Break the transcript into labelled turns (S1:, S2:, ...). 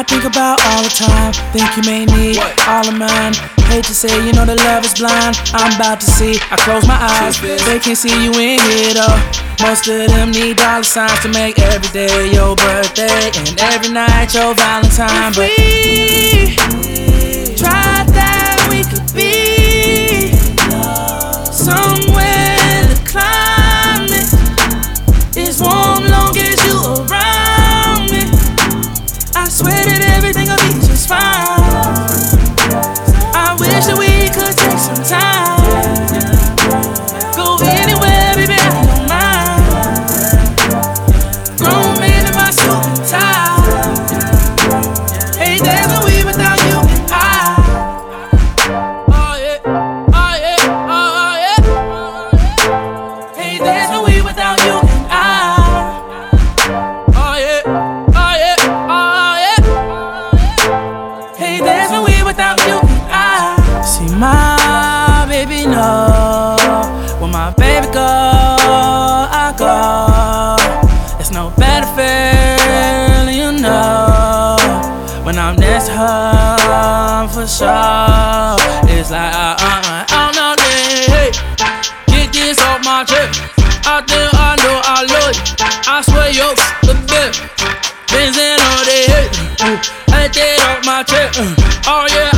S1: think about all the time. Think you may need all of mine. Hate to say, you know that love is blind. I'm about to see, I close my eyes. They can't see you in here though. Most of them need dollar signs to make every day your birthday and every night your Valentine. But we tried that, we could be somewhere the climate is warm long as you around me. I swear that everything will be just fine. I wish that we could take some time. Go anywhere, baby, I don't mind. Grown man in my suit and tie. Hey, there's no we without you and I. Oh yeah, oh yeah, oh yeah. Hey, there's no we without you and I. Oh yeah, oh yeah, oh yeah. Hey, there's no we without you and I. See my baby know when my baby go, I go. There's no better feeling, you know, when I'm next to her for sure. It's like I don't know, hey, get this off my chest. I think I know I love you. I swear you're the best. Benzin on the head, take that off my chest. Oh yeah.